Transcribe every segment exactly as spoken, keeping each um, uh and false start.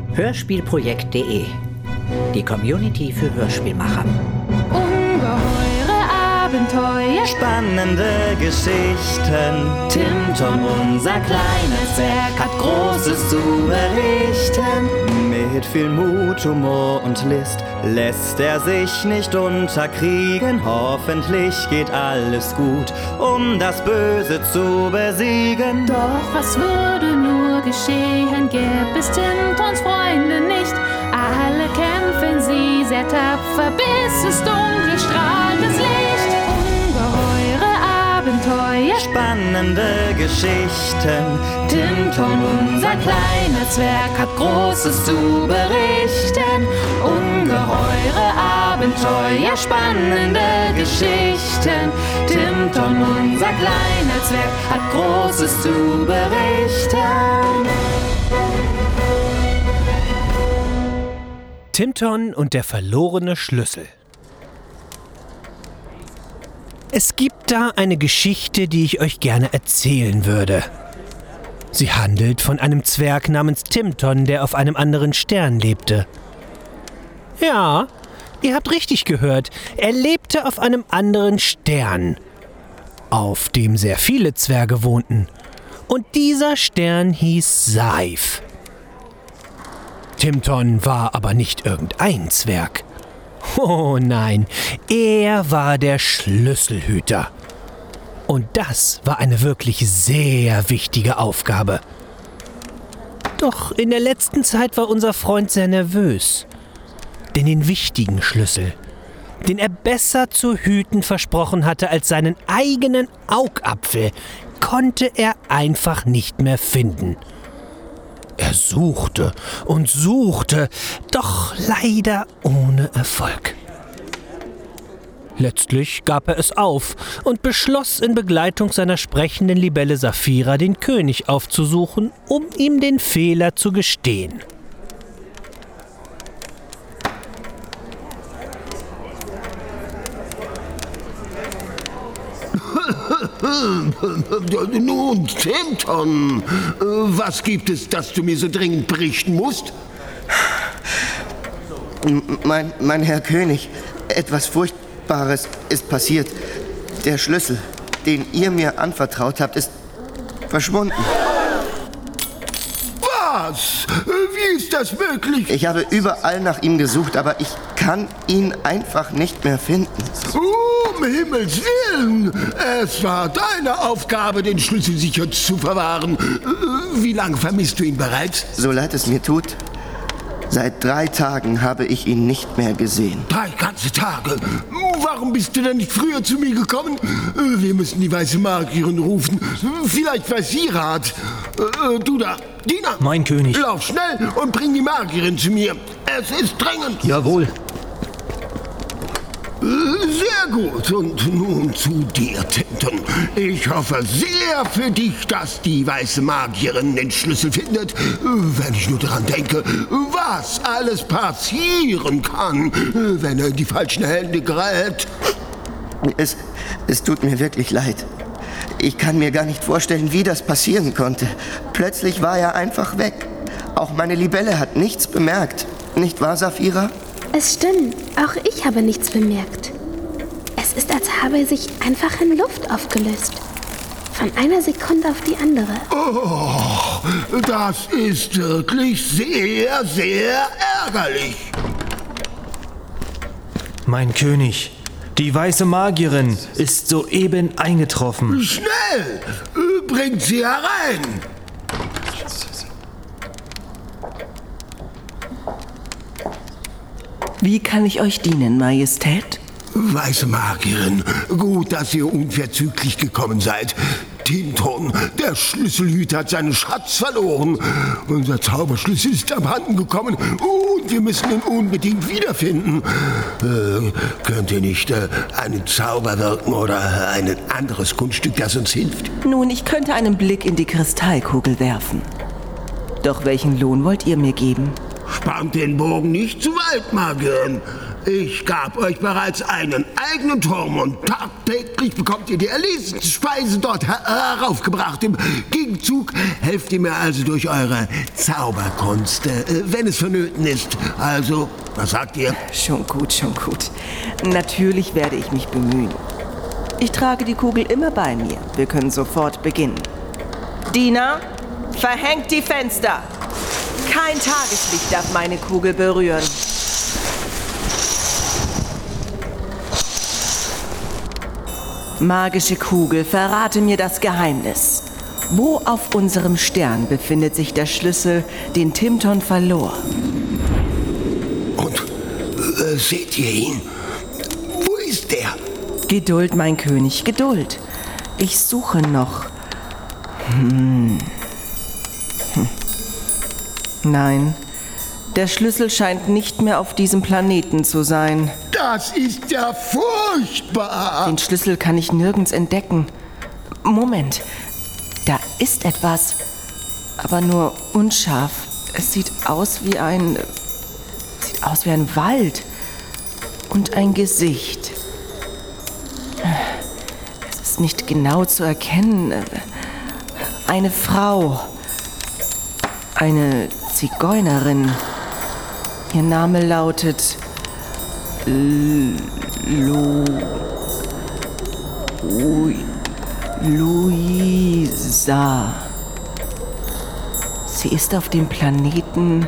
Hörspielprojekt punkt de. Die Community für Hörspielmacher. Ungeheure Abenteuer, spannende Geschichten. Tim-Tom, unser kleines Zwerg, hat Großes zu berichten. Mit viel Mut, Humor und List lässt er sich nicht unterkriegen. Hoffentlich geht alles gut, um das Böse zu besiegen. Doch was würde nur geschehen, gäbe es Tim-Toms Freunde nicht. Alle kämpfen sie sehr tapfer, bis es dunkel strahlt das Licht. Ungeheure Abenteuer, spannende Geschichten. Tim-Tom, unser kleiner Zwerg, hat Großes zu berichten. Ungeheure Abenteuer, spannende Geschichten. Tim-Tom, unser kleiner Zwerg, hat Großes zu berichten. Tim-Tom und der verlorene Schlüssel. Es gibt da eine Geschichte, die ich euch gerne erzählen würde. Sie handelt von einem Zwerg namens Tim-Tom, der auf einem anderen Stern lebte. Ja, ihr habt richtig gehört, er lebte auf einem anderen Stern, auf dem sehr viele Zwerge wohnten. Und dieser Stern hieß Saif. Tim-Tom war aber nicht irgendein Zwerg. Oh nein, er war der Schlüsselhüter. Und das war eine wirklich sehr wichtige Aufgabe. Doch in der letzten Zeit war unser Freund sehr nervös. Denn den wichtigen Schlüssel, den er besser zu hüten versprochen hatte als seinen eigenen Augapfel, konnte er einfach nicht mehr finden. Er suchte und suchte, doch leider ohne Erfolg. Letztlich gab er es auf und beschloss in Begleitung seiner sprechenden Libelle Saphira den König aufzusuchen, um ihm den Fehler zu gestehen. Nun, Tim-Tom, was gibt es, das du mir so dringend berichten musst? Mein, mein Herr König, etwas Furchtbares ist passiert. Der Schlüssel, den ihr mir anvertraut habt, ist verschwunden. Was? Wie ist das möglich? Ich habe überall nach ihm gesucht, aber ich kann ihn einfach nicht mehr finden. Um Himmels Willen! Es war deine Aufgabe, den Schlüssel sicher zu verwahren. Wie lange vermisst du ihn bereits? So leid es mir tut, seit drei Tagen habe ich ihn nicht mehr gesehen. Drei ganze Tage? Warum bist du denn nicht früher zu mir gekommen? Wir müssen die weiße Magierin rufen. Vielleicht weiß sie Rat. Du da, Diener. Mein König. Lauf schnell und bring die Magierin zu mir. Es ist dringend. Jawohl. Sehr gut. Und nun zu dir, Tim-Tom. Ich hoffe sehr für dich, dass die weiße Magierin den Schlüssel findet. Wenn ich nur daran denke, was alles passieren kann, wenn er in die falschen Hände gerät. Es, es tut mir wirklich leid. Ich kann mir gar nicht vorstellen, wie das passieren konnte. Plötzlich war er einfach weg. Auch meine Libelle hat nichts bemerkt. Nicht wahr, Saphira? Es stimmt, auch ich habe nichts bemerkt. Es ist, als habe er sich einfach in Luft aufgelöst. Von einer Sekunde auf die andere. Oh, das ist wirklich sehr, sehr ärgerlich. Mein König, die weiße Magierin ist soeben eingetroffen. Schnell, bringt sie herein. Wie kann ich euch dienen, Majestät? Weiße Magierin, gut, dass ihr unverzüglich gekommen seid. Tim-Tom, der Schlüsselhüter, hat seinen Schatz verloren. Unser Zauberschlüssel ist abhanden gekommen und wir müssen ihn unbedingt wiederfinden. Äh, könnt ihr nicht äh, einen Zauber wirken oder ein anderes Kunststück, das uns hilft? Nun, ich könnte einen Blick in die Kristallkugel werfen. Doch welchen Lohn wollt ihr mir geben? Spannt den Bogen nicht zu weit, Magierin. Ich gab euch bereits einen eigenen Turm und tagtäglich bekommt ihr die erlesenste Speise dort her heraufgebracht. Im Gegenzug helft ihr mir also durch eure Zauberkunst, äh, wenn es vonnöten ist. Also, was sagt ihr? Schon gut, schon gut. Natürlich werde ich mich bemühen. Ich trage die Kugel immer bei mir. Wir können sofort beginnen. Diener, verhängt die Fenster. Kein Tageslicht darf meine Kugel berühren. Magische Kugel, verrate mir das Geheimnis. Wo auf unserem Stern befindet sich der Schlüssel, den Timton verlor? Und äh, seht ihr ihn? Wo ist der? Geduld, mein König, Geduld. Ich suche noch. Hm. Hm. Nein, der Schlüssel scheint nicht mehr auf diesem Planeten zu sein. Das ist ja furchtbar. Den Schlüssel kann ich nirgends entdecken. Moment, da ist etwas, aber nur unscharf. Es sieht aus wie ein... sieht aus wie ein Wald und ein Gesicht. Es ist nicht genau zu erkennen. Eine Frau. Eine Zigeunerin. Ihr Name lautet Lu... Lu... Luisa. Sie ist auf dem Planeten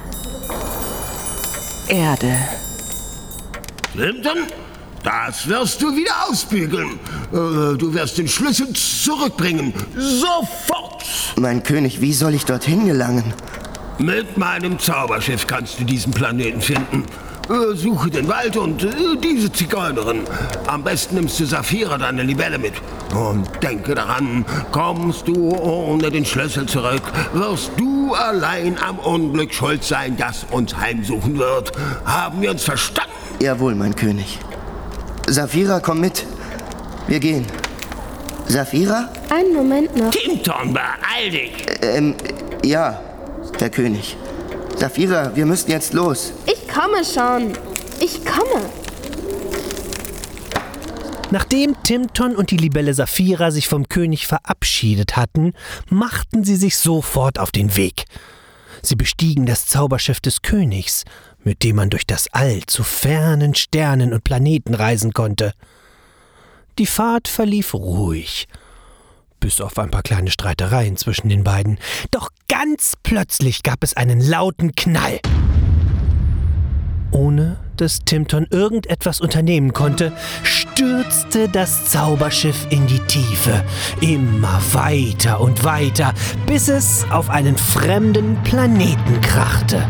Erde. Timton, das wirst du wieder ausbügeln. Äh, du wirst den Schlüssel zurückbringen. Sofort! Mein König, wie soll ich dorthin gelangen? Mit meinem Zauberschiff kannst du diesen Planeten finden. Äh, suche den Wald und äh, diese Zigeunerin. Am besten nimmst du Saphira, deine Libelle, mit. Und denke daran, kommst du ohne den Schlüssel zurück, wirst du allein am Unglück schuld sein, das uns heimsuchen wird. Haben wir uns verstanden? Jawohl, mein König. Saphira, komm mit. Wir gehen. Saphira? Einen Moment noch. Timton, beeil dich! Ähm, ja, Herr König. Saphira, wir müssen jetzt los. Ich komme schon. Ich komme. Nachdem Timton und die Libelle Saphira sich vom König verabschiedet hatten, machten sie sich sofort auf den Weg. Sie bestiegen das Zauberschiff des Königs, mit dem man durch das All zu fernen Sternen und Planeten reisen konnte. Die Fahrt verlief ruhig, bis auf ein paar kleine Streitereien zwischen den beiden. Doch ganz plötzlich gab es einen lauten Knall. Ohne dass Timton irgendetwas unternehmen konnte, stürzte das Zauberschiff in die Tiefe, immer weiter und weiter, bis es auf einen fremden Planeten krachte.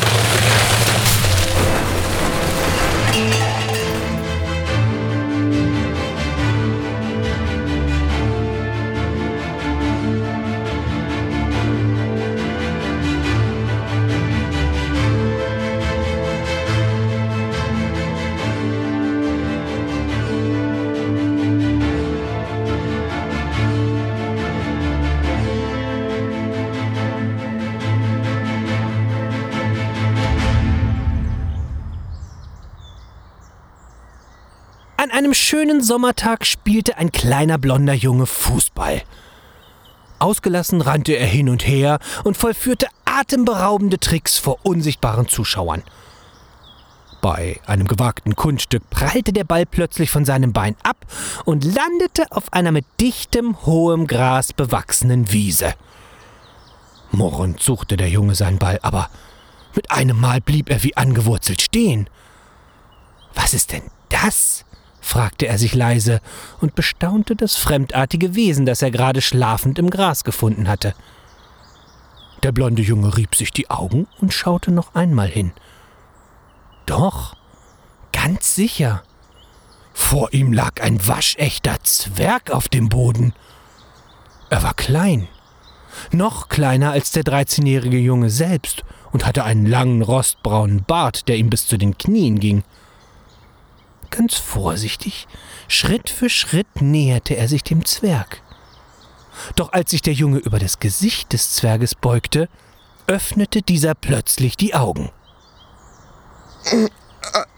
An einem schönen Sommertag spielte ein kleiner blonder Junge Fußball. Ausgelassen rannte er hin und her und vollführte atemberaubende Tricks vor unsichtbaren Zuschauern. Bei einem gewagten Kunststück prallte der Ball plötzlich von seinem Bein ab und landete auf einer mit dichtem, hohem Gras bewachsenen Wiese. Murrend suchte der Junge seinen Ball, aber mit einem Mal blieb er wie angewurzelt stehen. »Was ist denn das?« fragte er sich leise und bestaunte das fremdartige Wesen, das er gerade schlafend im Gras gefunden hatte. Der blonde Junge rieb sich die Augen und schaute noch einmal hin. Doch, ganz sicher. Vor ihm lag ein waschechter Zwerg auf dem Boden. Er war klein, noch kleiner als der dreizehnjährige Junge selbst und hatte einen langen rostbraunen Bart, der ihm bis zu den Knien ging. Ganz vorsichtig, Schritt für Schritt näherte er sich dem Zwerg. Doch als sich der Junge über das Gesicht des Zwerges beugte, öffnete dieser plötzlich die Augen.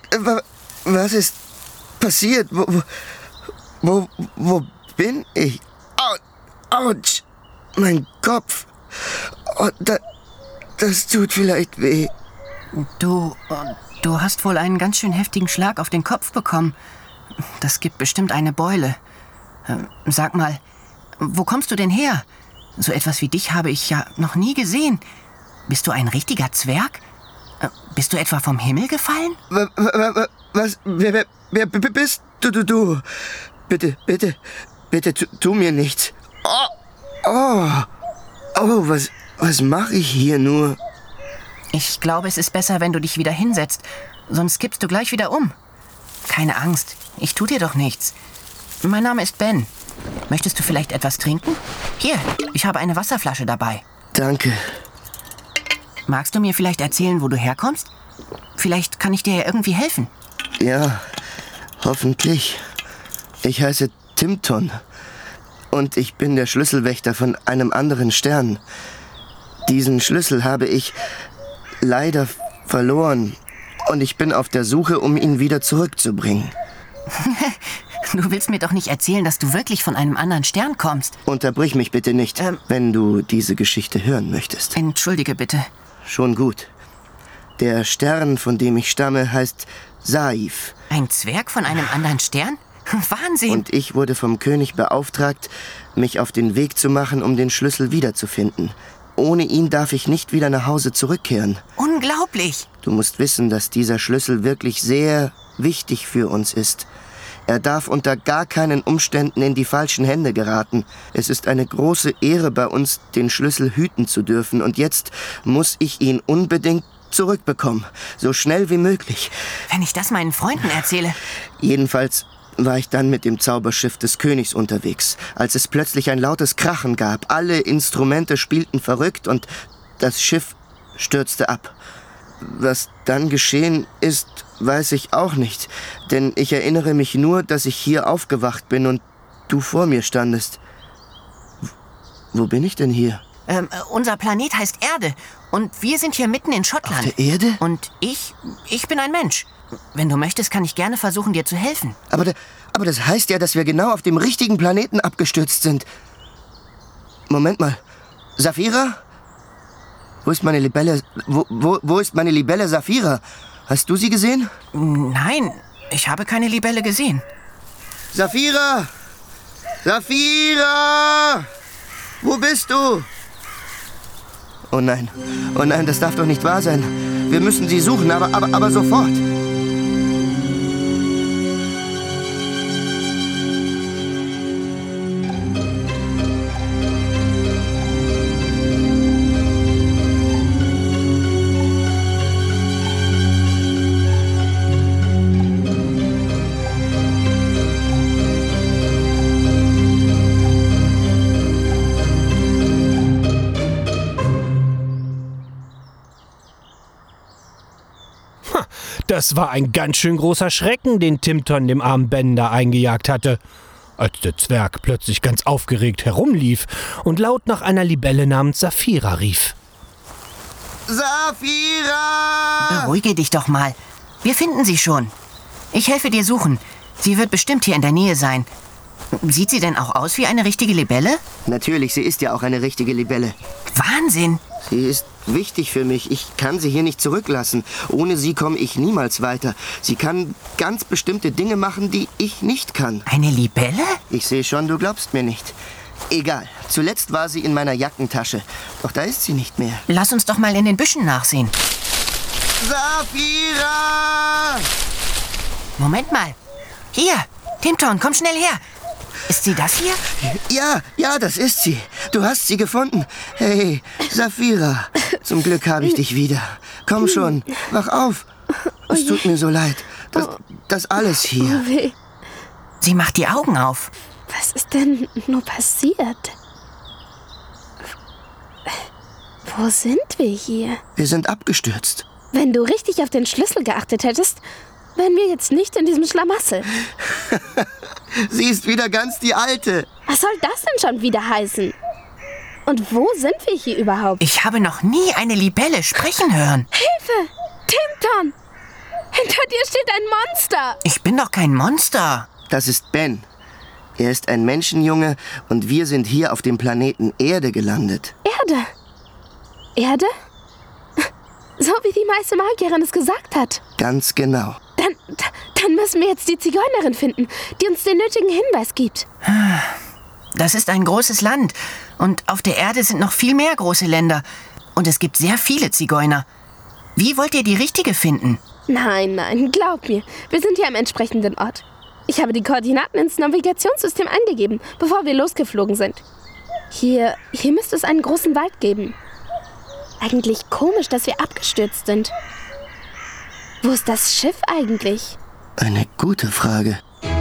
Was ist passiert? Wo, wo, wo bin ich? Autsch! Mein Kopf! Oh, da, das tut vielleicht weh. Du, du hast wohl einen ganz schön heftigen Schlag auf den Kopf bekommen. Das gibt bestimmt eine Beule. Sag mal, wo kommst du denn her? So etwas wie dich habe ich ja noch nie gesehen. Bist du ein richtiger Zwerg? Bist du etwa vom Himmel gefallen? Was? Wer, wer, wer bist du, du, du? Bitte, bitte, bitte, tu, tu mir nichts. Oh, oh, oh, was, was mache ich hier nur? Ich glaube, es ist besser, wenn du dich wieder hinsetzt. Sonst kippst du gleich wieder um. Keine Angst, ich tu dir doch nichts. Mein Name ist Ben. Möchtest du vielleicht etwas trinken? Hier, ich habe eine Wasserflasche dabei. Danke. Magst du mir vielleicht erzählen, wo du herkommst? Vielleicht kann ich dir ja irgendwie helfen. Ja, hoffentlich. Ich heiße Timton und ich bin der Schlüsselwächter von einem anderen Stern. Diesen Schlüssel habe ich leider verloren und ich bin auf der Suche, um ihn wieder zurückzubringen. Du willst mir doch nicht erzählen, dass du wirklich von einem anderen Stern kommst. Unterbrich mich bitte nicht, ähm, wenn du diese Geschichte hören möchtest. Entschuldige bitte. Schon gut. Der Stern, von dem ich stamme, heißt Saif. Ein Zwerg von einem anderen Stern? Wahnsinn! Und ich wurde vom König beauftragt, mich auf den Weg zu machen, um den Schlüssel wiederzufinden. Ohne ihn darf ich nicht wieder nach Hause zurückkehren. Unglaublich! Du musst wissen, dass dieser Schlüssel wirklich sehr wichtig für uns ist. Er darf unter gar keinen Umständen in die falschen Hände geraten. Es ist eine große Ehre bei uns, den Schlüssel hüten zu dürfen. Und jetzt muss ich ihn unbedingt zurückbekommen. So schnell wie möglich. Wenn ich das meinen Freunden erzähle. Jedenfalls war ich dann mit dem Zauberschiff des Königs unterwegs, als es plötzlich ein lautes Krachen gab. Alle Instrumente spielten verrückt und das Schiff stürzte ab. Was dann geschehen ist, weiß ich auch nicht. Denn ich erinnere mich nur, dass ich hier aufgewacht bin und du vor mir standest. Wo bin ich denn hier? Ähm, unser Planet heißt Erde und wir sind hier mitten in Schottland. Auf der Erde? Und ich, ich bin ein Mensch. Wenn du möchtest, kann ich gerne versuchen, dir zu helfen. Aber, aber das heißt ja, dass wir genau auf dem richtigen Planeten abgestürzt sind. Moment mal. Saphira? Wo ist meine Libelle? Wo, wo, wo ist meine Libelle Saphira? Hast du sie gesehen? Nein, ich habe keine Libelle gesehen. Saphira! Saphira! Wo bist du? Oh nein, oh nein, das darf doch nicht wahr sein. Wir müssen sie suchen, aber, aber, aber sofort. Das war ein ganz schön großer Schrecken, den Timton dem armen Ben da eingejagt hatte. Als der Zwerg plötzlich ganz aufgeregt herumlief und laut nach einer Libelle namens Saphira rief. Saphira! Beruhige dich doch mal. Wir finden sie schon. Ich helfe dir suchen. Sie wird bestimmt hier in der Nähe sein. Sieht sie denn auch aus wie eine richtige Libelle? Natürlich, sie ist ja auch eine richtige Libelle. Wahnsinn! Sie ist wichtig für mich. Ich kann sie hier nicht zurücklassen. Ohne sie komme ich niemals weiter. Sie kann ganz bestimmte Dinge machen, die ich nicht kann. Eine Libelle? Ich sehe schon, du glaubst mir nicht. Egal. Zuletzt war sie in meiner Jackentasche. Doch da ist sie nicht mehr. Lass uns doch mal in den Büschen nachsehen. Saphira! Moment mal. Hier, Timton, komm schnell her. Ist sie das hier? Ja, ja, das ist sie. Du hast sie gefunden. Hey, Saphira, zum Glück habe ich dich wieder. Komm schon, wach auf. Es tut mir so leid. Das, das alles hier. Sie macht die Augen auf. Was ist denn nur passiert? Wo sind wir hier? Wir sind abgestürzt. Wenn du richtig auf den Schlüssel geachtet hättest, wären wir jetzt nicht in diesem Schlamassel. Sie ist wieder ganz die Alte. Was soll das denn schon wieder heißen? Und wo sind wir hier überhaupt? Ich habe noch nie eine Libelle sprechen hören. Hilfe! Timton! Hinter dir steht ein Monster. Ich bin doch kein Monster. Das ist Ben. Er ist ein Menschenjunge und wir sind hier auf dem Planeten Erde gelandet. Erde? Erde? So wie die Weiße Magierin es gesagt hat. Ganz genau. Dann, dann müssen wir jetzt die Zigeunerin finden, die uns den nötigen Hinweis gibt. Das ist ein großes Land. Und auf der Erde sind noch viel mehr große Länder. Und es gibt sehr viele Zigeuner. Wie wollt ihr die richtige finden? Nein, nein, glaub mir. Wir sind hier am entsprechenden Ort. Ich habe die Koordinaten ins Navigationssystem eingegeben, bevor wir losgeflogen sind. Hier, hier müsste es einen großen Wald geben. Eigentlich komisch, dass wir abgestürzt sind. Wo ist das Schiff eigentlich? Eine gute Frage.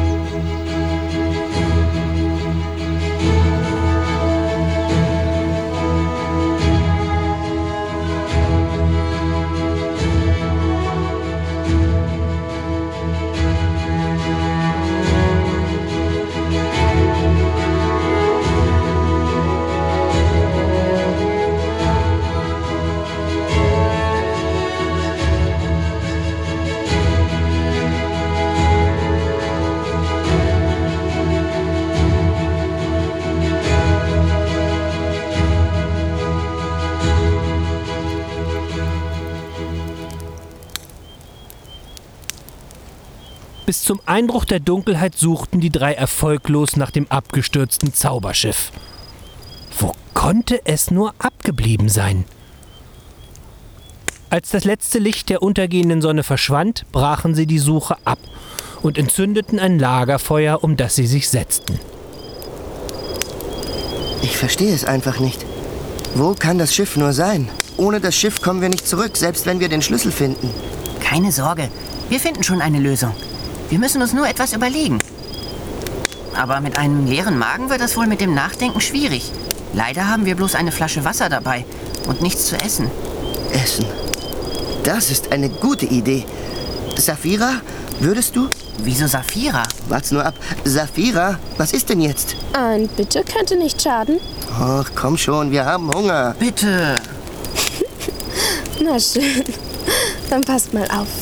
Bis zum Einbruch der Dunkelheit suchten die drei erfolglos nach dem abgestürzten Zauberschiff. Wo konnte es nur abgeblieben sein? Als das letzte Licht der untergehenden Sonne verschwand, brachen sie die Suche ab und entzündeten ein Lagerfeuer, um das sie sich setzten. Ich verstehe es einfach nicht. Wo kann das Schiff nur sein? Ohne das Schiff kommen wir nicht zurück, selbst wenn wir den Schlüssel finden. Keine Sorge, wir finden schon eine Lösung. Wir müssen uns nur etwas überlegen. Aber mit einem leeren Magen wird das wohl mit dem Nachdenken schwierig. Leider haben wir bloß eine Flasche Wasser dabei und nichts zu essen. Essen? Das ist eine gute Idee. Saphira, würdest du? Wieso Saphira? Wart's nur ab. Saphira, was ist denn jetzt? Ein Bitte könnte nicht schaden. Ach, komm schon, wir haben Hunger. Bitte. Na schön. Dann passt mal auf.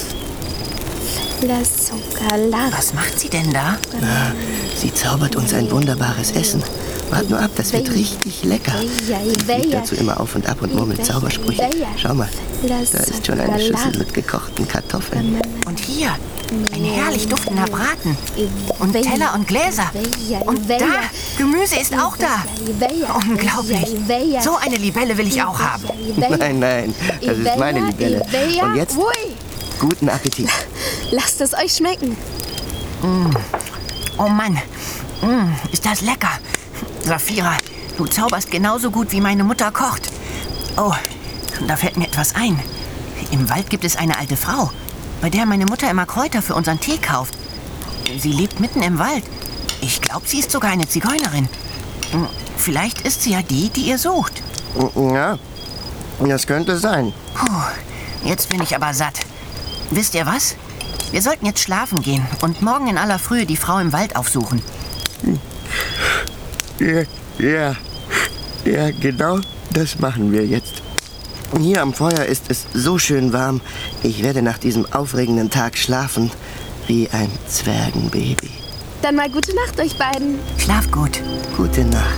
Was macht sie denn da? Na, sie zaubert uns ein wunderbares Essen. Wart nur ab, das wird richtig lecker. Sie fliegt dazu immer auf und ab und murmelt Zaubersprüche. Schau mal, da ist schon eine Schüssel mit gekochten Kartoffeln. Und hier, ein herrlich duftender Braten. Und Teller und Gläser. Und da, Gemüse ist auch da. Unglaublich. So eine Libelle will ich auch haben. Nein, nein, das ist meine Libelle. Und jetzt guten Appetit. Lasst es euch schmecken. Mm. Oh Mann, mm, ist das lecker. Saphira, du zauberst genauso gut, wie meine Mutter kocht. Oh, da fällt mir etwas ein. Im Wald gibt es eine alte Frau, bei der meine Mutter immer Kräuter für unseren Tee kauft. Sie lebt mitten im Wald. Ich glaube, sie ist sogar eine Zigeunerin. Vielleicht ist sie ja die, die ihr sucht. Ja, das könnte sein. Puh, jetzt bin ich aber satt. Wisst ihr was? Wir sollten jetzt schlafen gehen und morgen in aller Frühe die Frau im Wald aufsuchen. Ja, ja, ja, genau das machen wir jetzt. Hier am Feuer ist es so schön warm. Ich werde nach diesem aufregenden Tag schlafen wie ein Zwergenbaby. Dann mal gute Nacht euch beiden. Schlaf gut. Gute Nacht.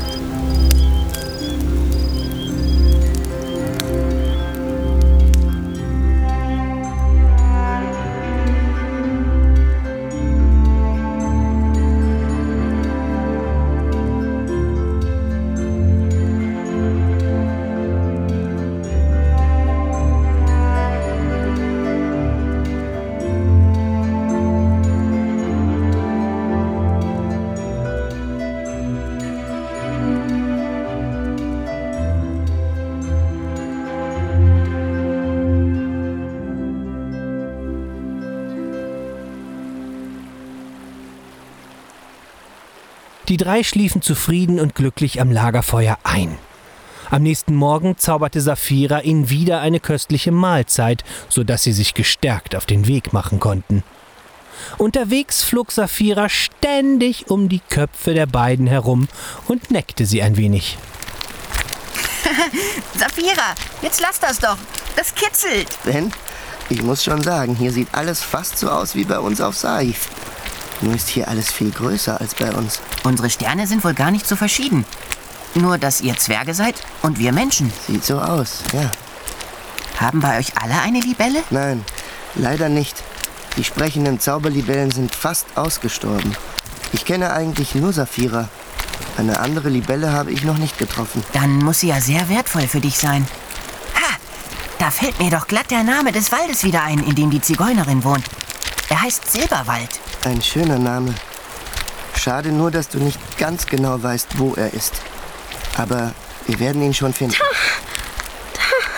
Die drei schliefen zufrieden und glücklich am Lagerfeuer ein. Am nächsten Morgen zauberte Saphira ihnen wieder eine köstliche Mahlzeit, sodass sie sich gestärkt auf den Weg machen konnten. Unterwegs flog Saphira ständig um die Köpfe der beiden herum und neckte sie ein wenig. Saphira, jetzt lass das doch. Das kitzelt. Ben, Ich muss schon sagen, hier sieht alles fast so aus wie bei uns auf Saif. Nur ist hier alles viel größer als bei uns. Unsere Sterne sind wohl gar nicht so verschieden. Nur, dass ihr Zwerge seid und wir Menschen. Sieht so aus, ja. Haben bei euch alle eine Libelle? Nein, leider nicht. Die sprechenden Zauberlibellen sind fast ausgestorben. Ich kenne eigentlich nur Saphira. Eine andere Libelle habe ich noch nicht getroffen. Dann muss sie ja sehr wertvoll für dich sein. Ha! Da fällt mir doch glatt der Name des Waldes wieder ein, in dem die Zigeunerin wohnt. Er heißt Silberwald. Ein schöner Name. Schade nur, dass du nicht ganz genau weißt, wo er ist. Aber wir werden ihn schon finden. Da, da,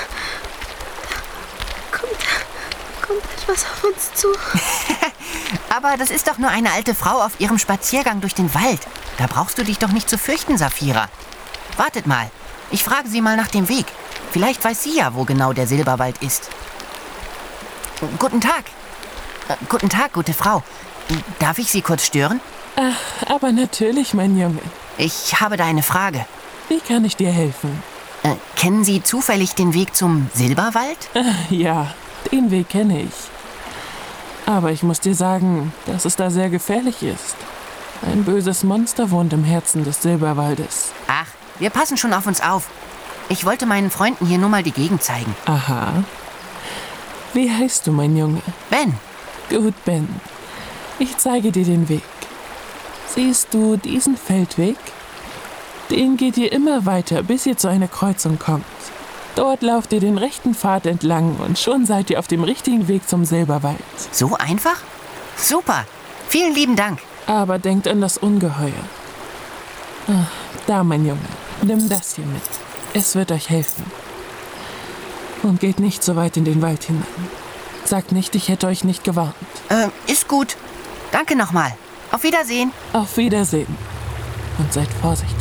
da kommt, kommt etwas auf uns zu. Aber das ist doch nur eine alte Frau auf ihrem Spaziergang durch den Wald. Da brauchst du dich doch nicht zu fürchten, Saphira. Wartet mal, ich frage sie mal nach dem Weg. Vielleicht weiß sie ja, wo genau der Silberwald ist. Guten Tag. Äh, guten Tag, gute Frau. Darf ich Sie kurz stören? Ach, aber natürlich, mein Junge. Ich habe da eine Frage. Wie kann ich dir helfen? Äh, kennen Sie zufällig den Weg zum Silberwald? Äh, ja, den Weg kenne ich. Aber ich muss dir sagen, dass es da sehr gefährlich ist. Ein böses Monster wohnt im Herzen des Silberwaldes. Ach, wir passen schon auf uns auf. Ich wollte meinen Freunden hier nur mal die Gegend zeigen. Aha. Wie heißt du, mein Junge? Ben. Gut, Ben. Ich zeige dir den Weg. Siehst du diesen Feldweg? Den geht ihr immer weiter, bis ihr zu einer Kreuzung kommt. Dort lauft ihr den rechten Pfad entlang und schon seid ihr auf dem richtigen Weg zum Silberwald. So einfach? Super. Vielen lieben Dank. Aber denkt an das Ungeheuer. Ah, da, mein Junge, nimm das hier mit. Es wird euch helfen. Und geht nicht so weit in den Wald hinein. Sagt nicht, ich hätte euch nicht gewarnt. Äh, ist gut. Danke nochmal. Auf Wiedersehen. Auf Wiedersehen. Und seid vorsichtig.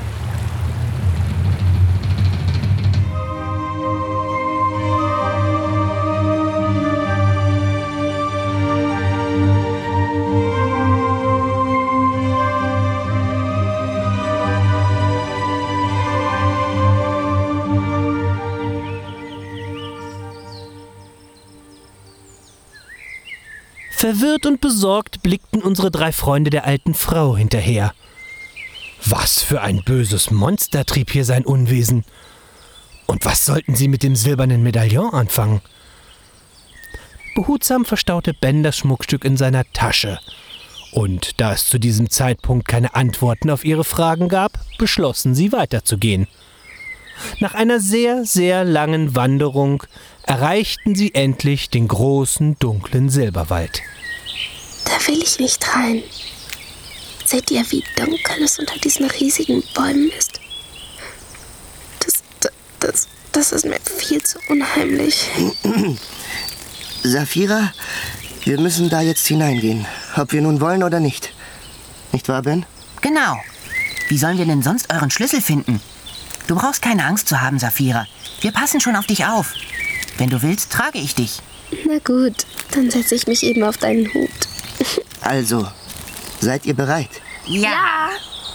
Verwirrt und besorgt blickten unsere drei Freunde der alten Frau hinterher. Was für ein böses Monster trieb hier sein Unwesen? Und was sollten sie mit dem silbernen Medaillon anfangen? Behutsam verstaute Ben das Schmuckstück in seiner Tasche. Und da es zu diesem Zeitpunkt keine Antworten auf ihre Fragen gab, beschlossen sie weiterzugehen. Nach einer sehr, sehr langen Wanderung erreichten sie endlich den großen, dunklen Silberwald. Da will ich nicht rein. Seht ihr, wie dunkel es unter diesen riesigen Bäumen ist? Das, das, das ist mir viel zu unheimlich. Saphira, wir müssen da jetzt hineingehen, ob wir nun wollen oder nicht. Nicht wahr, Ben? Genau. Wie sollen wir denn sonst euren Schlüssel finden? Du brauchst keine Angst zu haben, Saphira. Wir passen schon auf dich auf. Wenn du willst, trage ich dich. Na gut, dann setze ich mich eben auf deinen Hut. Also, seid ihr bereit? Ja.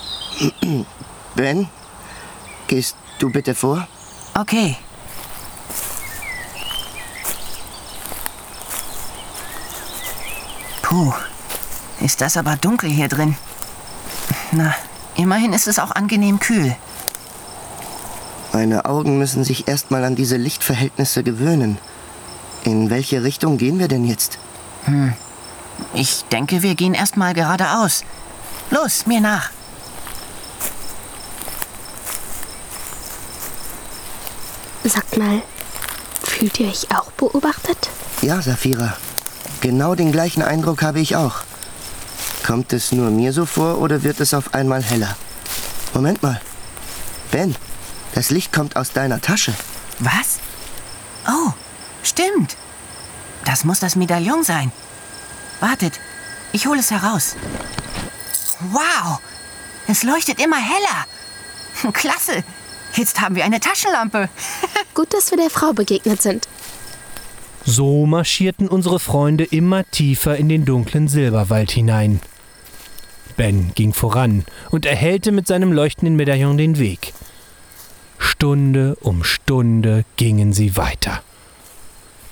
Ben, gehst du bitte vor? Okay. Puh, ist das aber dunkel hier drin. Na, immerhin ist es auch angenehm kühl. Meine Augen müssen sich erstmal an diese Lichtverhältnisse gewöhnen. In welche Richtung gehen wir denn jetzt? Hm. Ich denke, wir gehen erstmal geradeaus. Los, mir nach. Sagt mal, fühlt ihr euch auch beobachtet? Ja, Saphira. Genau den gleichen Eindruck habe ich auch. Kommt es nur mir so vor oder wird es auf einmal heller? Moment mal. Ben, das Licht kommt aus deiner Tasche. Was? Oh, stimmt. Das muss das Medaillon sein. Wartet, ich hole es heraus. Wow, es leuchtet immer heller. Klasse, jetzt haben wir eine Taschenlampe. Gut, dass wir der Frau begegnet sind. So marschierten unsere Freunde immer tiefer in den dunklen Silberwald hinein. Ben ging voran und erhellte mit seinem leuchtenden Medaillon den Weg. Stunde um Stunde gingen sie weiter.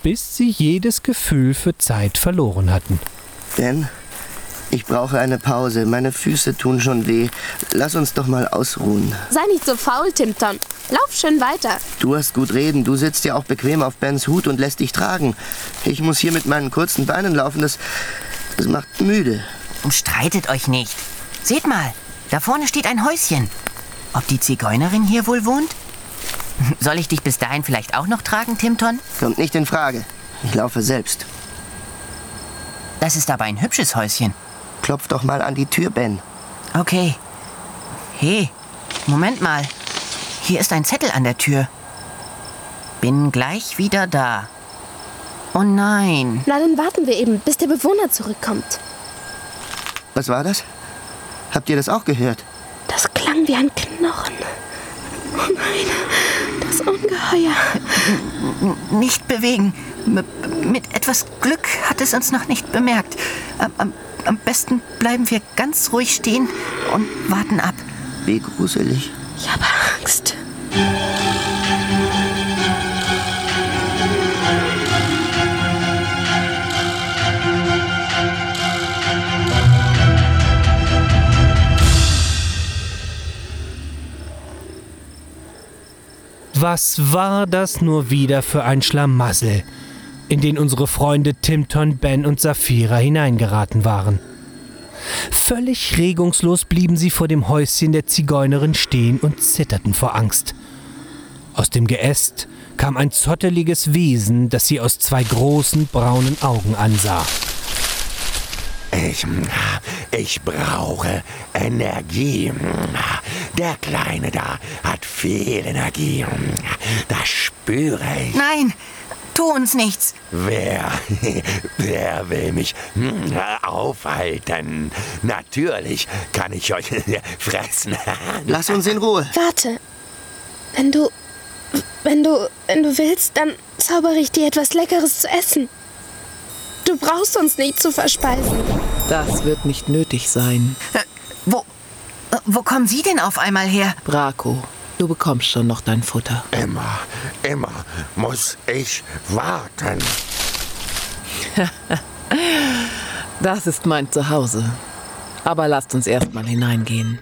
bis sie jedes Gefühl für Zeit verloren hatten. Ben, ich brauche eine Pause. Meine Füße tun schon weh. Lass uns doch mal ausruhen. Sei nicht so faul, Timton. Lauf schön weiter. Du hast gut reden. Du sitzt ja auch bequem auf Bens Hut und lässt dich tragen. Ich muss hier mit meinen kurzen Beinen laufen. Das, das macht müde. Streitet euch nicht. Seht mal, da vorne steht ein Häuschen. Ob die Zigeunerin hier wohl wohnt? Soll ich dich bis dahin vielleicht auch noch tragen, Timton? Kommt nicht in Frage. Ich laufe selbst. Das ist aber ein hübsches Häuschen. Klopf doch mal an die Tür, Ben. Okay. Hey, Moment mal. Hier ist ein Zettel an der Tür. Bin gleich wieder da. Oh nein. Na, dann warten wir eben, bis der Bewohner zurückkommt. Was war das? Habt ihr das auch gehört? Das klang wie ein Knochen. Oh nein, das Ungeheuer. N- Nicht bewegen. M- mit etwas Glück hat es uns noch nicht bemerkt. Am, am, am besten bleiben wir ganz ruhig stehen und warten ab. Wie gruselig. Ich habe Angst. Was war das nur wieder für ein Schlamassel, in den unsere Freunde Timton, Ben und Saphira hineingeraten waren? Völlig regungslos blieben sie vor dem Häuschen der Zigeunerin stehen und zitterten vor Angst. Aus dem Geäst kam ein zotteliges Wesen, das sie aus zwei großen braunen Augen ansah. Ich, ich brauche Energie. Der Kleine da hat viel Energie. Das spüre ich. Nein, tu uns nichts. Wer, wer will mich aufhalten? Natürlich kann ich euch fressen. Lass uns in Ruhe. Warte. Wenn du, wenn du, wenn du willst, dann zaubere ich dir etwas Leckeres zu essen. Du brauchst uns nicht zu verspeisen. Das wird nicht nötig sein. Äh, wo, äh, wo kommen Sie denn auf einmal her? Braco, du bekommst schon noch dein Futter. Immer, immer muss ich warten. Das ist mein Zuhause. Aber lasst uns erst mal hineingehen.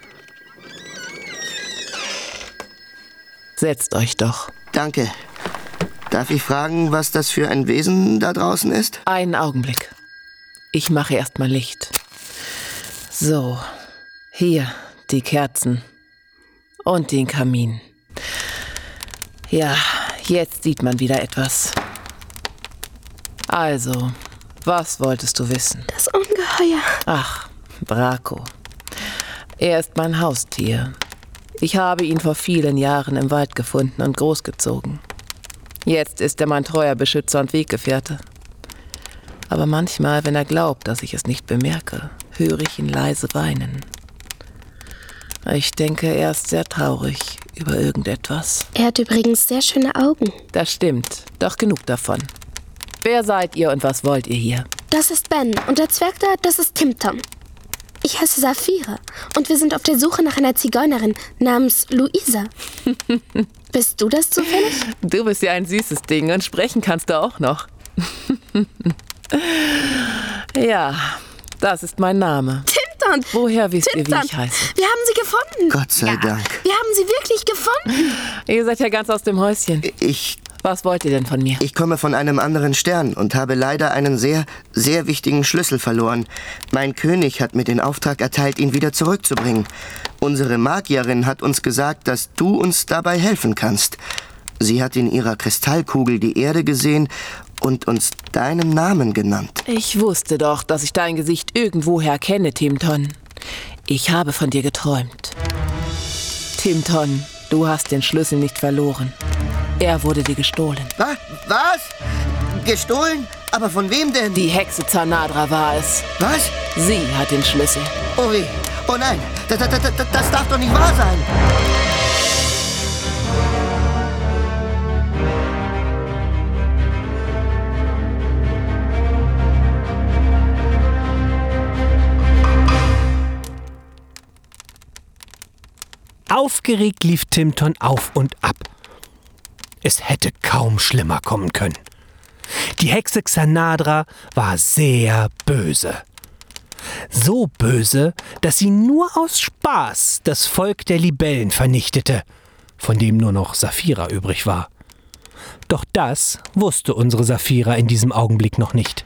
Setzt euch doch. Danke. Darf ich fragen, was das für ein Wesen da draußen ist? Einen Augenblick. Ich mache erst mal Licht. So, hier die Kerzen und den Kamin. Ja, jetzt sieht man wieder etwas. Also, was wolltest du wissen? Das Ungeheuer. Ach, Braco. Er ist mein Haustier. Ich habe ihn vor vielen Jahren im Wald gefunden und großgezogen. Jetzt ist er mein treuer Beschützer und Weggefährte. Aber manchmal, wenn er glaubt, dass ich es nicht bemerke, höre ich ihn leise weinen. Ich denke, er ist sehr traurig über irgendetwas. Er hat übrigens sehr schöne Augen. Das stimmt, doch genug davon. Wer seid ihr und was wollt ihr hier? Das ist Ben und der Zwerg da, das ist Timton. Ich heiße Saphira und wir sind auf der Suche nach einer Zigeunerin namens Luisa. Bist du das zufällig? Du bist ja ein süßes Ding und sprechen kannst du auch noch. Ja, das ist mein Name. Timton! Woher wisst Timton. ihr, wie ich heiße? Wir haben sie gefunden. Gott sei ja, Dank. Wir haben sie wirklich gefunden. Ihr seid ja ganz aus dem Häuschen. Ich... Was wollt ihr denn von mir? Ich komme von einem anderen Stern und habe leider einen sehr, sehr wichtigen Schlüssel verloren. Mein König hat mir den Auftrag erteilt, ihn wieder zurückzubringen. Unsere Magierin hat uns gesagt, dass du uns dabei helfen kannst. Sie hat in ihrer Kristallkugel die Erde gesehen und uns deinen Namen genannt. Ich wusste doch, dass ich dein Gesicht irgendwoher kenne, Timton. Ich habe von dir geträumt. Timton, du hast den Schlüssel nicht verloren. Er wurde dir gestohlen. Was? Was? Gestohlen? Aber von wem denn? Die Hexe Zanadra war es. Was? Sie hat den Schlüssel. Oh weh. Oh nein. Das, das, das, das darf doch nicht wahr sein. Aufgeregt lief Timton auf und ab. Es hätte kaum schlimmer kommen können. Die Die Hexe Xanadra war sehr böse. So böse, dass sie nur aus Spaß das Volk der Libellen vernichtete, von dem nur noch Saphira übrig war. Doch das wusste unsere Saphira in diesem Augenblick noch nicht.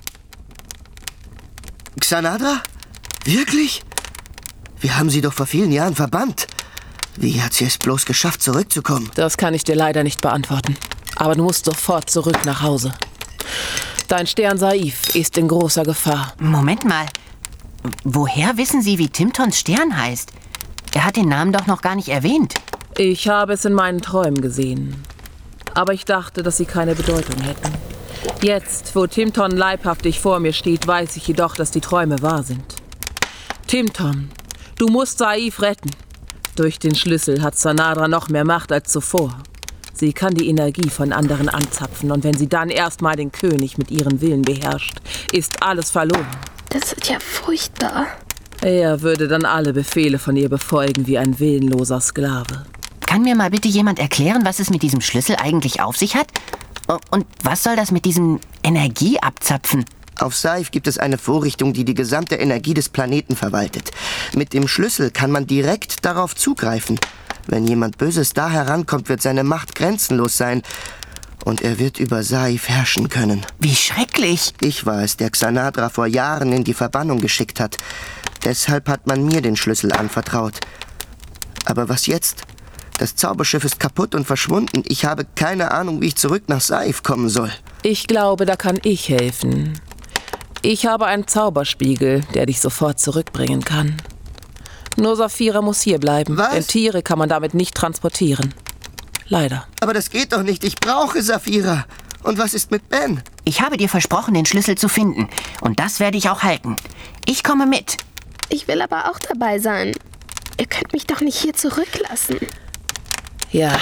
Xanadra? Wirklich? Wir haben sie doch vor vielen Jahren verbannt. Wie hat sie es bloß geschafft, zurückzukommen? Das kann ich dir leider nicht beantworten. Aber du musst sofort zurück nach Hause. Dein Stern Saif ist in großer Gefahr. Moment mal. Woher wissen Sie, wie Timtons Stern heißt? Er hat den Namen doch noch gar nicht erwähnt. Ich habe es in meinen Träumen gesehen. Aber ich dachte, dass sie keine Bedeutung hätten. Jetzt, wo Timton leibhaftig vor mir steht, weiß ich jedoch, dass die Träume wahr sind. Timton, du musst Saif retten. Durch den Schlüssel hat Xanadra noch mehr Macht als zuvor. Sie kann die Energie von anderen anzapfen und wenn sie dann erstmal den König mit ihrem Willen beherrscht, ist alles verloren. Das wird ja furchtbar. Er würde dann alle Befehle von ihr befolgen wie ein willenloser Sklave. Kann mir mal bitte jemand erklären, was es mit diesem Schlüssel eigentlich auf sich hat? Und was soll das mit diesem Energieabzapfen? Auf Saif gibt es eine Vorrichtung, die die gesamte Energie des Planeten verwaltet. Mit dem Schlüssel kann man direkt darauf zugreifen. Wenn jemand Böses da herankommt, wird seine Macht grenzenlos sein. Und er wird über Saif herrschen können. Wie schrecklich! Ich war es, der Xanadra vor Jahren in die Verbannung geschickt hat. Deshalb hat man mir den Schlüssel anvertraut. Aber was jetzt? Das Zauberschiff ist kaputt und verschwunden. Ich habe keine Ahnung, wie ich zurück nach Saif kommen soll. Ich glaube, da kann ich helfen. Ich habe einen Zauberspiegel, der dich sofort zurückbringen kann. Nur Saphira muss hier bleiben. Was? Denn Tiere kann man damit nicht transportieren. Leider. Aber das geht doch nicht. Ich brauche Saphira. Und was ist mit Ben? Ich habe dir versprochen, den Schlüssel zu finden. Und das werde ich auch halten. Ich komme mit. Ich will aber auch dabei sein. Ihr könnt mich doch nicht hier zurücklassen. Ja.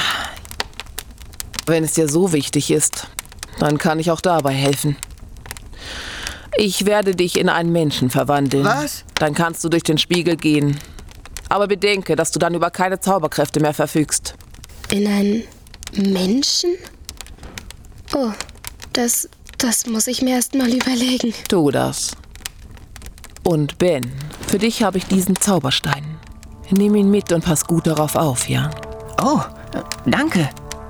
Wenn es dir so wichtig ist, dann kann ich auch dabei helfen. Ich werde dich in einen Menschen verwandeln. Was? Dann kannst du durch den Spiegel gehen. Aber bedenke, dass du dann über keine Zauberkräfte mehr verfügst. In einen Menschen? Oh, das, das muss ich mir erst mal überlegen. Tu das. Und Ben, für dich habe ich diesen Zauberstein. Nimm ihn mit und pass gut darauf auf, ja? Oh, danke.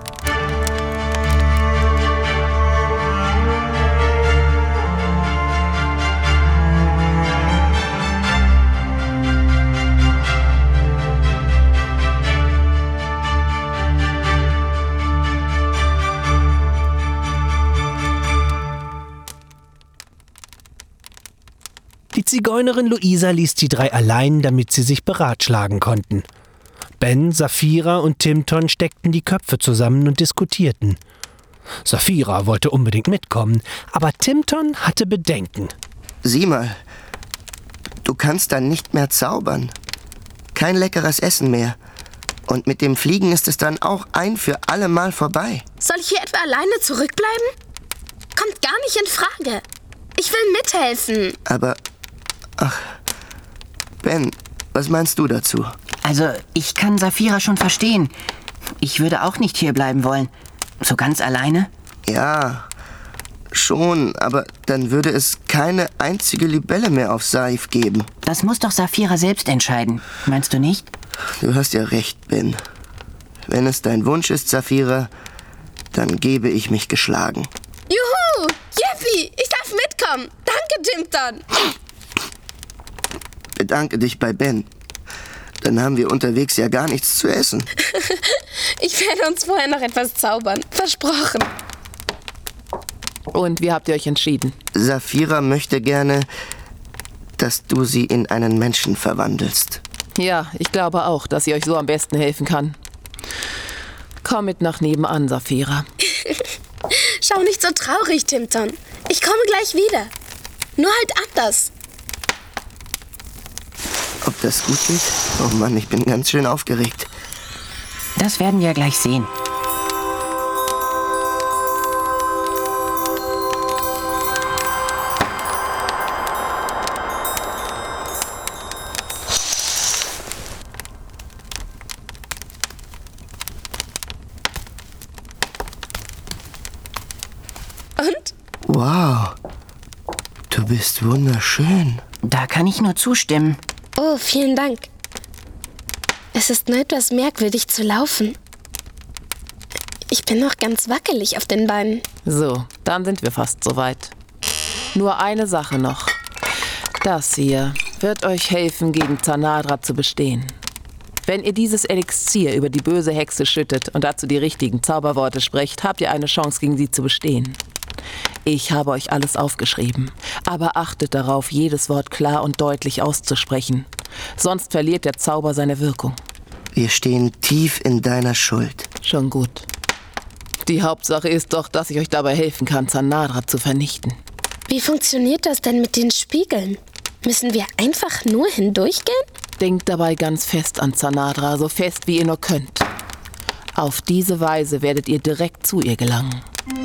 Die Zigeunerin Luisa ließ die drei allein, damit sie sich beratschlagen konnten. Ben, Saphira und Timton steckten die Köpfe zusammen und diskutierten. Saphira wollte unbedingt mitkommen, aber Timton hatte Bedenken. Sieh mal, du kannst dann nicht mehr zaubern. Kein leckeres Essen mehr. Und mit dem Fliegen ist es dann auch ein für alle Mal vorbei. Soll ich hier etwa alleine zurückbleiben? Kommt gar nicht in Frage. Ich will mithelfen. Aber, ach, Ben, was meinst du dazu? Also, ich kann Saphira schon verstehen. Ich würde auch nicht hier bleiben wollen. So ganz alleine? Ja, schon, aber dann würde es keine einzige Libelle mehr auf Saif geben. Das muss doch Saphira selbst entscheiden. Meinst du nicht? Du hast ja recht, Ben. Wenn es dein Wunsch ist, Saphira, dann gebe ich mich geschlagen. Juhu! Yippie! Ich darf mitkommen! Danke, Timton! Bedanke dich bei Ben. Dann haben wir unterwegs ja gar nichts zu essen. Ich werde uns vorher noch etwas zaubern. Versprochen. Und wie habt ihr euch entschieden? Saphira möchte gerne, dass du sie in einen Menschen verwandelst. Ja, ich glaube auch, dass sie euch so am besten helfen kann. Komm mit nach nebenan, Saphira. Schau nicht so traurig, Timton. Ich komme gleich wieder. Nur halt anders. Ob das gut geht? Oh Mann, ich bin ganz schön aufgeregt. Das werden wir gleich sehen. Und? Wow, du bist wunderschön. Da kann ich nur zustimmen. Oh, vielen Dank. Es ist nur etwas merkwürdig zu laufen. Ich bin noch ganz wackelig auf den Beinen. So, dann sind wir fast soweit. Nur eine Sache noch. Das hier wird euch helfen, gegen Xanadra zu bestehen. Wenn ihr dieses Elixier über die böse Hexe schüttet und dazu die richtigen Zauberworte sprecht, habt ihr eine Chance, gegen sie zu bestehen. Ich habe euch alles aufgeschrieben, aber achtet darauf, jedes Wort klar und deutlich auszusprechen. Sonst verliert der Zauber seine Wirkung. Wir stehen tief in deiner Schuld. Schon gut. Die Hauptsache ist doch, dass ich euch dabei helfen kann, Xanadra zu vernichten. Wie funktioniert das denn mit den Spiegeln? Müssen wir einfach nur hindurchgehen? Denkt dabei ganz fest an Xanadra, so fest wie ihr nur könnt. Auf diese Weise werdet ihr direkt zu ihr gelangen.